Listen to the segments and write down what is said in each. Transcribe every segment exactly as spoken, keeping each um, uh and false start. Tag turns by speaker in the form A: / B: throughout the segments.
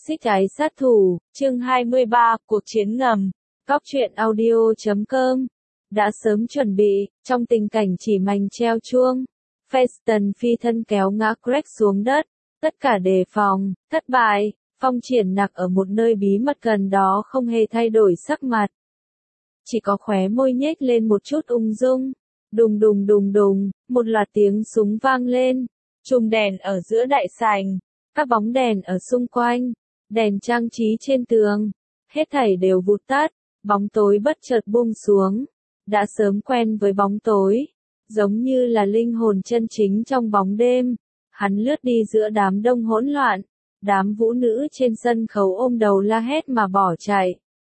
A: Xích Ái Sát Thủ, chương hai mươi ba, Cuộc Chiến Ngầm, Góc truyện audio chấm com. Đã sớm chuẩn bị, trong tình cảnh chỉ mành treo chuông. Feston phi thân kéo ngã Greg xuống đất, tất cả đề phòng, thất bại. Phong Triển Nặc ở một nơi bí mật gần đó không hề thay đổi sắc mặt. Chỉ có khóe môi nhếch lên một chút ung dung. Đùng đùng đùng đùng, một loạt tiếng súng vang lên. Chùm đèn ở giữa đại sảnh, các bóng đèn ở xung quanh, đèn trang trí trên tường, hết thảy đều vụt tắt, bóng tối bất chợt buông xuống. Đã sớm quen với bóng tối, giống như là linh hồn chân chính trong bóng đêm. Hắn lướt đi giữa đám đông hỗn loạn, đám vũ nữ trên sân khấu ôm đầu la hét mà bỏ chạy.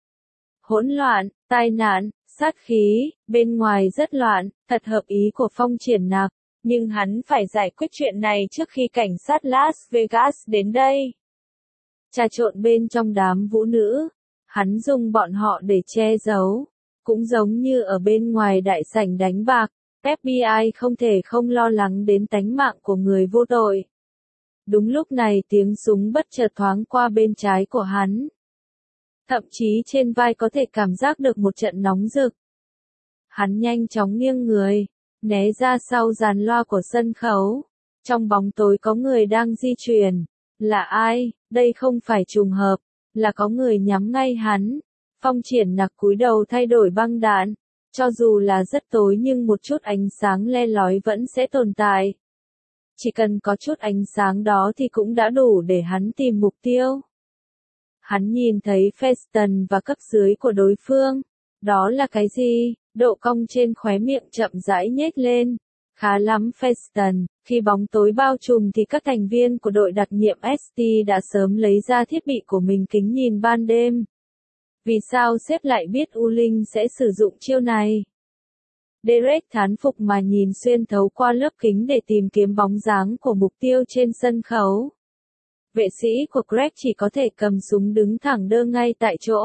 A: Hỗn loạn, tai nạn, sát khí, bên ngoài rất loạn, thật hợp ý của Phong Triển Nặc, nhưng hắn phải giải quyết chuyện này trước khi cảnh sát Las Vegas đến đây. Trà trộn bên trong đám vũ nữ, hắn dùng bọn họ để che giấu, cũng giống như ở bên ngoài đại sảnh đánh bạc, ép bê i không thể không lo lắng đến tánh mạng của người vô tội. Đúng lúc này tiếng súng bất chợt thoáng qua bên trái của hắn. Thậm chí trên vai có thể cảm giác được một trận nóng rực. Hắn nhanh chóng nghiêng người, né ra sau dàn loa của sân khấu. Trong bóng tối có người đang di chuyển. Là ai? Đây không phải trùng hợp, là có người nhắm ngay hắn. Phong Triển Nặc cúi đầu thay đổi băng đạn. Cho dù là rất tối nhưng một chút ánh sáng le lói vẫn sẽ tồn tại. Chỉ cần có chút ánh sáng đó thì cũng đã đủ để hắn tìm mục tiêu. Hắn nhìn thấy Feston và cấp dưới của đối phương. Đó là cái gì? Độ cong trên khóe miệng chậm rãi nhếch lên. Khá lắm Feston, khi bóng tối bao trùm thì các thành viên của đội đặc nhiệm ét tê đã sớm lấy ra thiết bị của mình kính nhìn ban đêm. Vì sao sếp lại biết U Linh sẽ sử dụng chiêu này? Derek thán phục mà nhìn xuyên thấu qua lớp kính để tìm kiếm bóng dáng của mục tiêu trên sân khấu. Vệ sĩ của Greg chỉ có thể cầm súng đứng thẳng đơ ngay tại chỗ.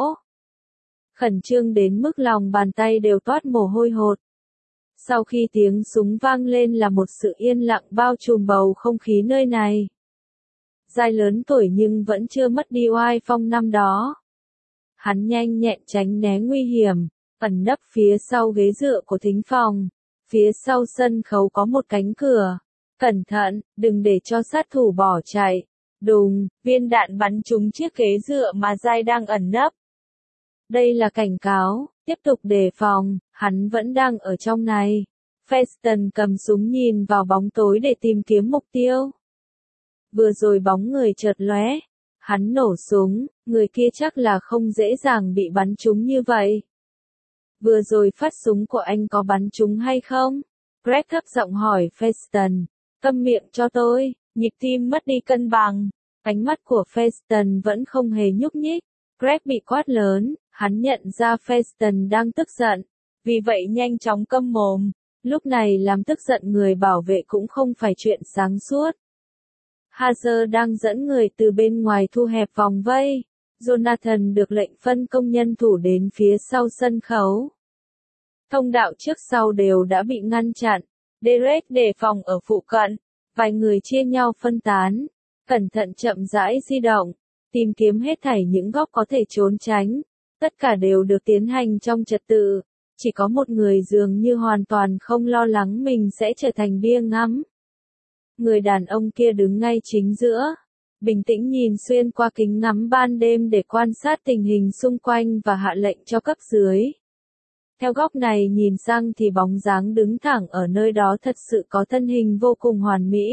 A: Khẩn trương đến mức lòng bàn tay đều toát mồ hôi hột. Sau khi tiếng súng vang lên là một sự yên lặng bao trùm bầu không khí nơi này. Giai lớn tuổi nhưng vẫn chưa mất đi oai phong năm đó. Hắn nhanh nhẹn tránh né nguy hiểm, ẩn nấp phía sau ghế dựa của thính phòng. Phía sau sân khấu có một cánh cửa. Cẩn thận, đừng để cho sát thủ bỏ chạy. Đùng, viên đạn bắn trúng chiếc ghế dựa mà Giai đang ẩn nấp. Đây là cảnh cáo, tiếp tục đề phòng, hắn vẫn đang ở trong này. Feston cầm súng nhìn vào bóng tối để tìm kiếm mục tiêu. Vừa rồi bóng người chợt lóe, hắn nổ súng, người kia chắc là không dễ dàng bị bắn trúng như vậy. Vừa rồi phát súng của anh có bắn trúng hay không? Greg thấp giọng hỏi Feston. Câm miệng cho tôi, nhịp tim mất đi cân bằng. Ánh mắt của Feston vẫn không hề nhúc nhích. Greg bị quát lớn, hắn nhận ra Feston đang tức giận. Vì vậy nhanh chóng câm mồm. Lúc này làm tức giận người bảo vệ cũng không phải chuyện sáng suốt. Hazer đang dẫn người từ bên ngoài thu hẹp vòng vây. Jonathan được lệnh phân công nhân thủ đến phía sau sân khấu. Thông đạo trước sau đều đã bị ngăn chặn. Derek đề phòng ở phụ cận. Vài người chia nhau phân tán. Cẩn thận chậm rãi di động. Tìm kiếm hết thảy những góc có thể trốn tránh. Tất cả đều được tiến hành trong trật tự. Chỉ có một người dường như hoàn toàn không lo lắng mình sẽ trở thành bia ngắm. Người đàn ông kia đứng ngay chính giữa. Bình tĩnh nhìn xuyên qua kính ngắm ban đêm để quan sát tình hình xung quanh và hạ lệnh cho cấp dưới. Theo góc này nhìn sang thì bóng dáng đứng thẳng ở nơi đó thật sự có thân hình vô cùng hoàn mỹ.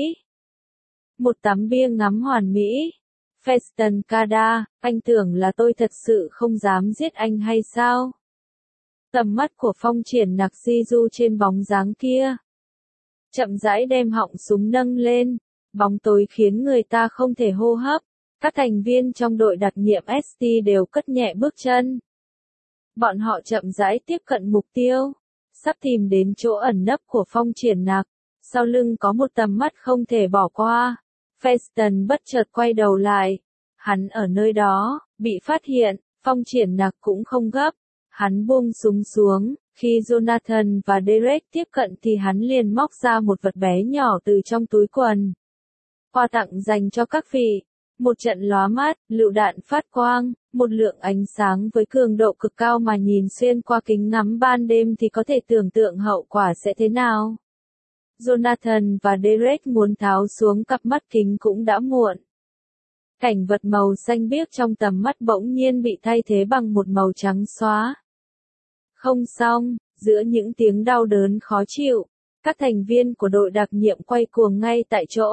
A: Một tấm bia ngắm hoàn mỹ. Feston Kada, anh tưởng là tôi thật sự không dám giết anh hay sao? Tầm mắt của Phong Triển Nặc di du trên bóng dáng kia. Chậm rãi đem họng súng nâng lên. Bóng tối khiến người ta không thể hô hấp. Các thành viên trong đội đặc nhiệm ét tê đều cất nhẹ bước chân. Bọn họ chậm rãi tiếp cận mục tiêu. Sắp tìm đến chỗ ẩn nấp của Phong Triển Nặc. Sau lưng có một tầm mắt không thể bỏ qua. Feston bất chợt quay đầu lại. Hắn ở nơi đó, bị phát hiện, Phong Triển Nặc cũng không gấp. Hắn buông súng xuống, khi Jonathan và Derek tiếp cận thì hắn liền móc ra một vật bé nhỏ từ trong túi quần. Quà tặng dành cho các vị. Một trận lóa mắt, lựu đạn phát quang, một lượng ánh sáng với cường độ cực cao mà nhìn xuyên qua kính ngắm ban đêm thì có thể tưởng tượng hậu quả sẽ thế nào. Jonathan và Derek muốn tháo xuống cặp mắt kính cũng đã muộn. Cảnh vật màu xanh biếc trong tầm mắt bỗng nhiên bị thay thế bằng một màu trắng xóa. Không xong, giữa những tiếng đau đớn khó chịu, các thành viên của đội đặc nhiệm quay cuồng ngay tại chỗ.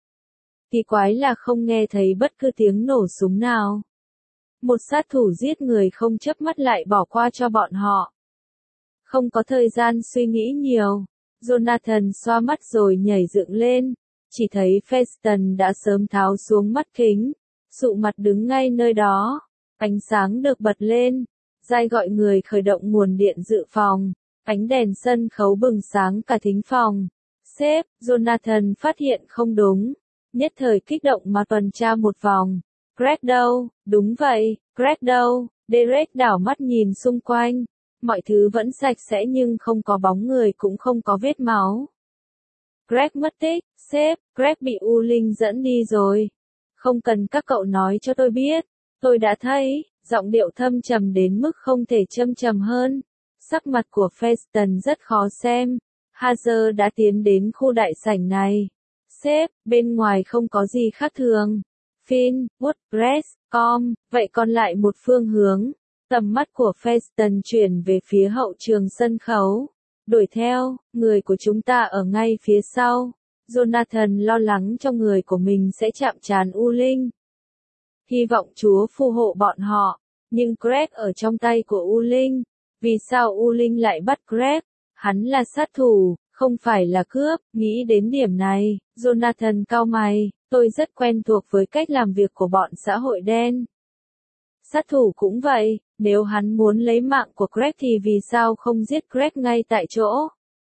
A: Kỳ quái là không nghe thấy bất cứ tiếng nổ súng nào. Một sát thủ giết người không chớp mắt lại bỏ qua cho bọn họ. Không có thời gian suy nghĩ nhiều, Jonathan xoa mắt rồi nhảy dựng lên, chỉ thấy Feston đã sớm tháo xuống mắt kính, sụ mặt đứng ngay nơi đó, ánh sáng được bật lên, Giai gọi người khởi động nguồn điện dự phòng, ánh đèn sân khấu bừng sáng cả thính phòng. Sếp, Jonathan phát hiện không đúng, nhất thời kích động mà tuần tra một vòng. Greg đâu? Đúng vậy, Greg đâu? Derek đảo mắt nhìn xung quanh. Mọi thứ vẫn sạch sẽ nhưng không có bóng người cũng không có vết máu. Greg mất tích, sếp, Greg bị U Linh dẫn đi rồi. Không cần các cậu nói cho tôi biết, tôi đã thấy, giọng điệu thâm trầm đến mức không thể châm trầm hơn. Sắc mặt của Feston rất khó xem. Hazer đã tiến đến khu đại sảnh này. Sếp, bên ngoài không có gì khác thường. Finn, WordPress, com, vậy còn lại một phương hướng. Tầm mắt của Feston chuyển về phía hậu trường sân khấu. Đuổi theo, người của chúng ta ở ngay phía sau. Jonathan lo lắng cho người của mình sẽ chạm trán U Linh. Hy vọng Chúa phù hộ bọn họ. Nhưng Greg ở trong tay của U Linh. Vì sao U Linh lại bắt Greg? Hắn là sát thủ, không phải là cướp. Nghĩ đến điểm này, Jonathan cau mày. Tôi rất quen thuộc với cách làm việc của bọn xã hội đen. Sát thủ cũng vậy, nếu hắn muốn lấy mạng của Greg thì vì sao không giết Greg ngay tại chỗ?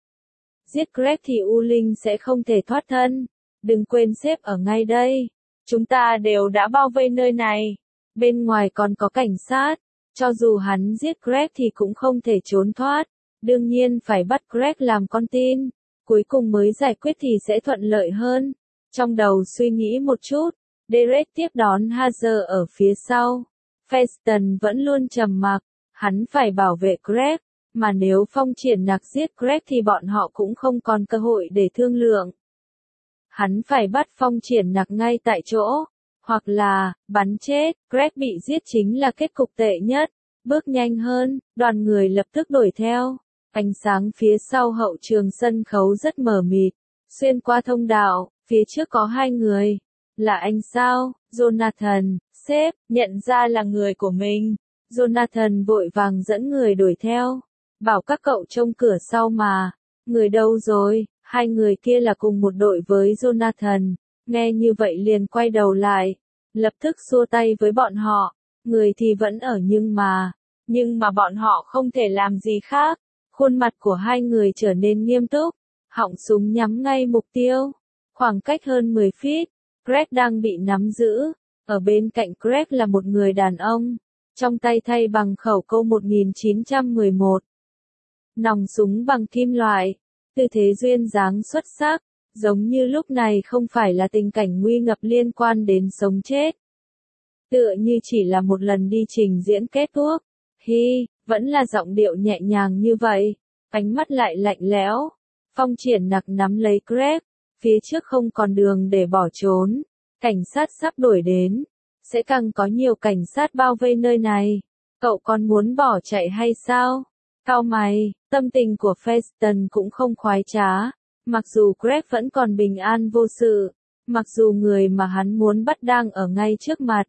A: Giết Greg thì U Linh sẽ không thể thoát thân. Đừng quên sếp ở ngay đây. Chúng ta đều đã bao vây nơi này. Bên ngoài còn có cảnh sát. Cho dù hắn giết Greg thì cũng không thể trốn thoát. Đương nhiên phải bắt Greg làm con tin. Cuối cùng mới giải quyết thì sẽ thuận lợi hơn. Trong đầu suy nghĩ một chút, Derek tiếp đón Hazer ở phía sau. Feston vẫn luôn trầm mặc, hắn phải bảo vệ Greg, mà nếu Phong Triển Nặc giết Greg thì bọn họ cũng không còn cơ hội để thương lượng. Hắn phải bắt Phong Triển Nặc ngay tại chỗ, hoặc là, bắn chết, Greg bị giết chính là kết cục tệ nhất. Bước nhanh hơn, đoàn người lập tức đuổi theo. Ánh sáng phía sau hậu trường sân khấu rất mờ mịt, xuyên qua thông đạo, phía trước có hai người. Là anh sao? Jonathan, sếp, nhận ra là người của mình. Jonathan vội vàng dẫn người đuổi theo. Bảo các cậu trông cửa sau mà. Người đâu rồi? Hai người kia là cùng một đội với Jonathan. Nghe như vậy liền quay đầu lại. Lập tức xua tay với bọn họ. Người thì vẫn ở nhưng mà. Nhưng mà bọn họ không thể làm gì khác. Khuôn mặt của hai người trở nên nghiêm túc. Họng súng nhắm ngay mục tiêu. Khoảng cách hơn mười feet. Greg đang bị nắm giữ. Ở bên cạnh Greg là một người đàn ông. Trong tay thay bằng khẩu câu một nghìn chín trăm mười một. Nòng súng bằng kim loại. Tư thế duyên dáng xuất sắc. Giống như lúc này không phải là tình cảnh nguy ngập liên quan đến sống chết. Tựa như chỉ là một lần đi trình diễn kết thúc. Hi, vẫn là giọng điệu nhẹ nhàng như vậy. Ánh mắt lại lạnh lẽo. Phong Triển Nặc nắm lấy Greg. Phía trước không còn đường để bỏ trốn. Cảnh sát sắp đuổi đến. Sẽ càng có nhiều cảnh sát bao vây nơi này. Cậu còn muốn bỏ chạy hay sao? Cau mày, tâm tình của Feston cũng không khoái trá. Mặc dù Greg vẫn còn bình an vô sự. Mặc dù người mà hắn muốn bắt đang ở ngay trước mặt.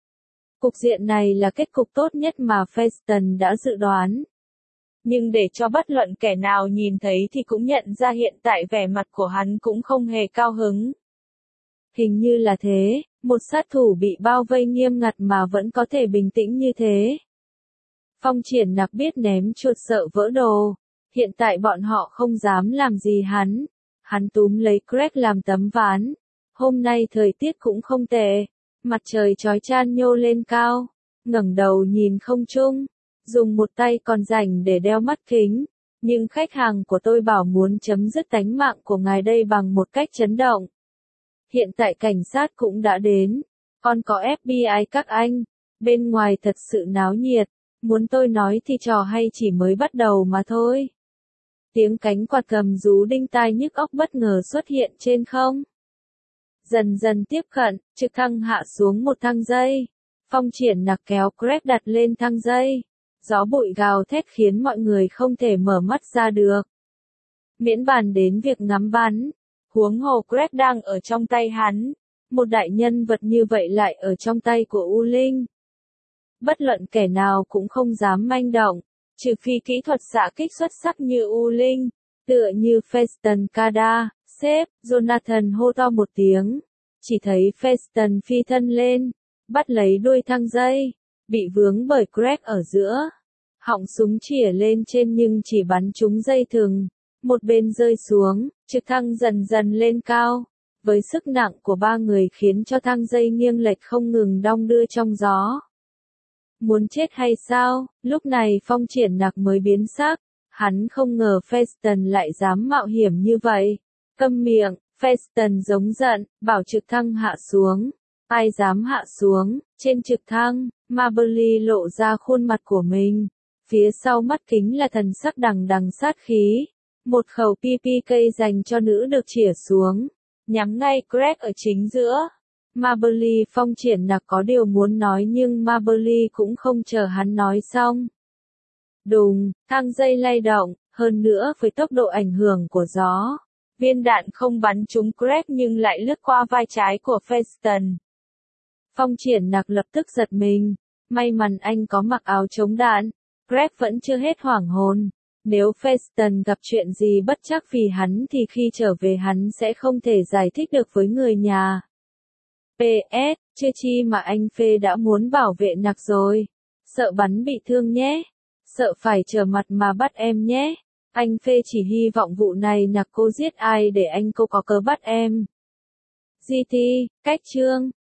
A: Cục diện này là kết cục tốt nhất mà Feston đã dự đoán. Nhưng để cho bất luận kẻ nào nhìn thấy thì cũng nhận ra hiện tại vẻ mặt của hắn cũng không hề cao hứng. Hình như là thế, một sát thủ bị bao vây nghiêm ngặt mà vẫn có thể bình tĩnh như thế. Phong Triển Nặc biết ném chuột sợ vỡ đồ. Hiện tại bọn họ không dám làm gì hắn. Hắn túm lấy Greg làm tấm ván. Hôm nay thời tiết cũng không tệ. Mặt trời chói chan nhô lên cao. Ngẩng đầu nhìn không trung. Dùng một tay còn rảnh để đeo mắt kính. Nhưng khách hàng của tôi bảo muốn chấm dứt tánh mạng của ngài đây bằng một cách chấn động. Hiện tại cảnh sát cũng đã đến. Còn có ép bê i các anh. Bên ngoài thật sự náo nhiệt. Muốn tôi nói thì trò hay chỉ mới bắt đầu mà thôi. Tiếng cánh quạt cầm rú đinh tai nhức óc bất ngờ xuất hiện trên không. Dần dần tiếp cận, trực thăng hạ xuống một thang dây. Phong Triển Nặc kéo Greg đặt lên thang dây. Gió bụi gào thét khiến mọi người không thể mở mắt ra được. Miễn bàn đến việc ngắm bắn. Huống hồ Greg đang ở trong tay hắn. Một đại nhân vật như vậy lại ở trong tay của U Linh. Bất luận kẻ nào cũng không dám manh động. Trừ phi kỹ thuật xạ kích xuất sắc như U Linh. Tựa như Feston Kada, sếp, Jonathan hô to một tiếng. Chỉ thấy Feston phi thân lên. Bắt lấy đuôi thang dây. Bị vướng bởi Greg ở giữa. Họng súng chĩa lên trên nhưng chỉ bắn trúng dây thừng. Một bên rơi xuống, trực thăng dần dần lên cao. Với sức nặng của ba người khiến cho thang dây nghiêng lệch không ngừng đong đưa trong gió. Muốn chết hay sao? Lúc này Phong Triển Nặc mới biến sắc. Hắn không ngờ Feston lại dám mạo hiểm như vậy. Câm miệng, Feston giống giận, bảo trực thăng hạ xuống. Ai dám hạ xuống? Trên trực thăng, Marbury lộ ra khuôn mặt của mình. Phía sau mắt kính là thần sắc đằng đằng sát khí. Một khẩu pê pê ca dành cho nữ được chĩa xuống. Nhắm ngay Greg ở chính giữa. Marbury Phong Triển Nặc có điều muốn nói nhưng Marbury cũng không chờ hắn nói xong. Đùng, thang dây lay động, hơn nữa với tốc độ ảnh hưởng của gió. Viên đạn không bắn trúng Greg nhưng lại lướt qua vai trái của Feston. Phong Triển Nặc lập tức giật mình. May mắn anh có mặc áo chống đạn. Greg vẫn chưa hết hoảng hồn. Nếu Feston gặp chuyện gì bất trắc vì hắn thì khi trở về hắn sẽ không thể giải thích được với người nhà. pê ét, chưa chi mà anh Phê đã muốn bảo vệ Nặc rồi. Sợ bắn bị thương nhé. Sợ phải trở mặt mà bắt em nhé. Anh Phê chỉ hy vọng vụ này Nặc cô giết ai để anh cô có cớ bắt em. giê tê, cách chương.